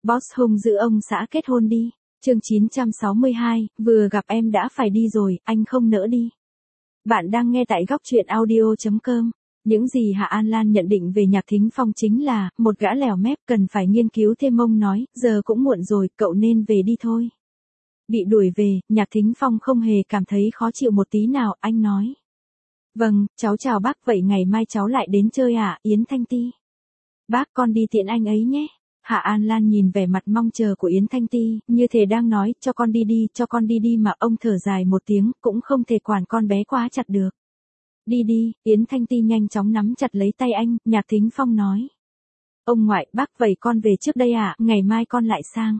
Boss hung dữ ông xã kết hôn đi. Chương 962, vừa gặp em đã phải đi rồi, anh không nỡ đi. Bạn đang nghe tại góc truyện audio.com. Những gì Hạ An Lan nhận định về Nhạc Thính Phong chính là, một gã lèo mép cần phải nghiên cứu thêm. Ông nói, giờ cũng muộn rồi, cậu nên về đi thôi. Bị đuổi về, Nhạc Thính Phong không hề cảm thấy khó chịu một tí nào, anh nói. Vâng, cháu chào bác, vậy ngày mai cháu lại đến chơi à, Yến Thanh Ti. Bác con đi tiện anh ấy nhé. Hạ An Lan nhìn vẻ mặt mong chờ của Yến Thanh Ti, như thể đang nói, cho con đi đi mà ông thở dài một tiếng, cũng không thể quản con bé quá chặt được. Đi đi, Yến Thanh Ti nhanh chóng nắm chặt lấy tay anh, Nhạc Thính Phong nói. Ông ngoại, bác vậy con về trước đây à, ngày mai con lại sang.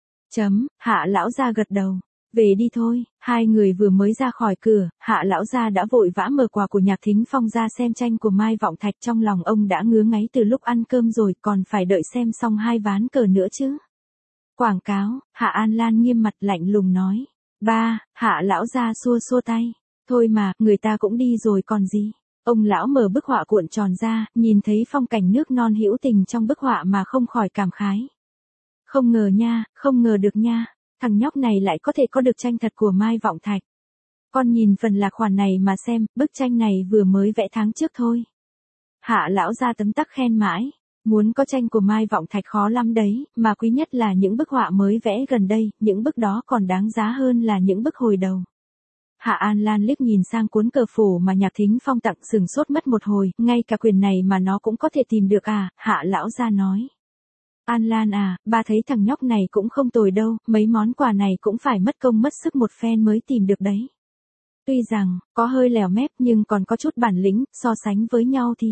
Hạ lão gia gật đầu. Về đi thôi, hai người vừa mới ra khỏi cửa, Hạ lão gia đã vội vã mở quà của Nhạc Thính Phong ra xem tranh của Mai Vọng Thạch. Trong lòng ông đã ngứa ngáy từ lúc ăn cơm rồi, còn phải đợi xem xong hai ván cờ nữa chứ. Quảng cáo, Hạ An Lan nghiêm mặt lạnh lùng nói. Ba, Hạ lão gia xua xua tay. Thôi mà, người ta cũng đi rồi còn gì. Ông lão mở bức họa cuộn tròn ra, nhìn thấy phong cảnh nước non hữu tình trong bức họa mà không khỏi cảm khái. Không ngờ nha, không ngờ được nha. Thằng nhóc này lại có thể có được tranh thật của Mai Vọng Thạch. Con nhìn phần lạc khoản này mà xem, bức tranh này vừa mới vẽ tháng trước thôi. Hạ lão ra tấm tắc khen mãi. Muốn có tranh của Mai Vọng Thạch khó lắm đấy, mà quý nhất là những bức họa mới vẽ gần đây, những bức đó còn đáng giá hơn là những bức hồi đầu. Hạ An Lan liếc nhìn sang cuốn cờ phổ mà Nhạc Thính Phong tặng, sừng sốt mất một hồi, ngay cả quyền này mà nó cũng có thể tìm được à, Hạ lão ra nói. An Lan à, ba thấy thằng nhóc này cũng không tồi đâu, mấy món quà này cũng phải mất công mất sức một phen mới tìm được đấy. Tuy rằng, có hơi lèo mép nhưng còn có chút bản lĩnh, so sánh với nhau thì.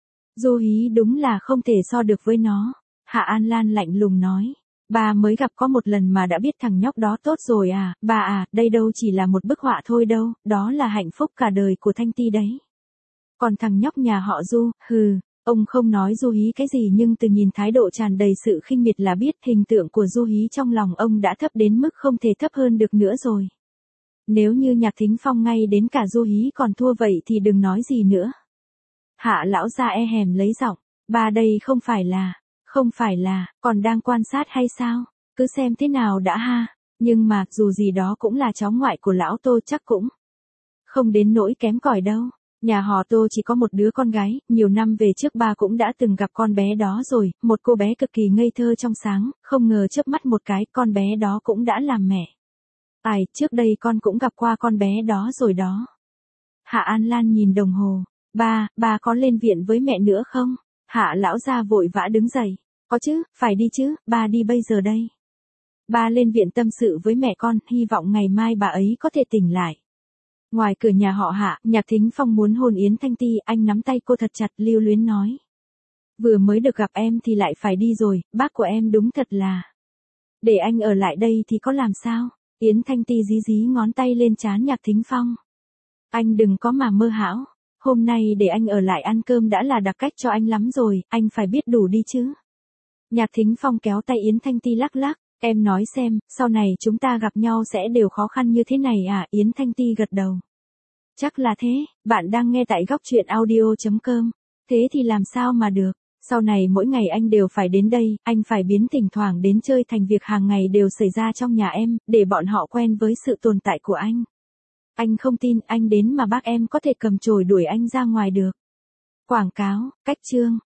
Du Hí đúng là không thể so được với nó. Hạ An Lan lạnh lùng nói. Bà mới gặp có một lần mà đã biết thằng nhóc đó tốt rồi à, bà à, đây đâu chỉ là một bức họa thôi đâu, đó là hạnh phúc cả đời của Thanh Ti đấy. Còn thằng nhóc nhà họ Du, hừ. Ông không nói Du Hí cái gì nhưng từ nhìn thái độ tràn đầy sự khinh miệt là biết hình tượng của Du Hí trong lòng ông đã thấp đến mức không thể thấp hơn được nữa rồi. Nếu như Nhạc Thính Phong ngay đến cả Du Hí còn thua vậy thì đừng nói gì nữa. Hạ lão gia e hèm lấy giọng, ba đây không phải là, còn đang quan sát hay sao, cứ xem thế nào đã ha, nhưng mà dù gì đó cũng là cháu ngoại của lão Tô, chắc cũng không đến nỗi kém cỏi đâu. Nhà họ Tô chỉ có một đứa con gái, nhiều năm về trước ba cũng đã từng gặp con bé đó rồi, một cô bé cực kỳ ngây thơ trong sáng, không ngờ chớp mắt một cái, con bé đó cũng đã làm mẹ. Ai, trước đây con cũng gặp qua con bé đó rồi đó. Hạ An Lan nhìn đồng hồ, ba có lên viện với mẹ nữa không? Hạ lão gia vội vã đứng dậy, có chứ, phải đi chứ, ba đi bây giờ đây. Ba lên viện tâm sự với mẹ con, hy vọng ngày mai bà ấy có thể tỉnh lại. Ngoài cửa nhà họ Hạ, Nhạc Thính Phong muốn hôn Yến Thanh Ti, anh nắm tay cô thật chặt, lưu luyến nói. Vừa mới được gặp em thì lại phải đi rồi, bác của em đúng thật là. Để anh ở lại đây thì có làm sao? Yến Thanh Ti dí dí ngón tay lên trán Nhạc Thính Phong. Anh đừng có mà mơ hão, hôm nay để anh ở lại ăn cơm đã là đặc cách cho anh lắm rồi, anh phải biết đủ đi chứ. Nhạc Thính Phong kéo tay Yến Thanh Ti lắc lắc. Em nói xem, sau này chúng ta gặp nhau sẽ đều khó khăn như thế này à, Yến Thanh Ti gật đầu. Chắc là thế, bạn đang nghe tại góc truyện audio.com. Thế thì làm sao mà được, sau này mỗi ngày anh đều phải đến đây, anh phải biến thỉnh thoảng đến chơi thành việc hàng ngày đều xảy ra trong nhà em, để bọn họ quen với sự tồn tại của anh. Anh không tin anh đến mà bác em có thể cầm chổi đuổi anh ra ngoài được. Quảng cáo, cách chương.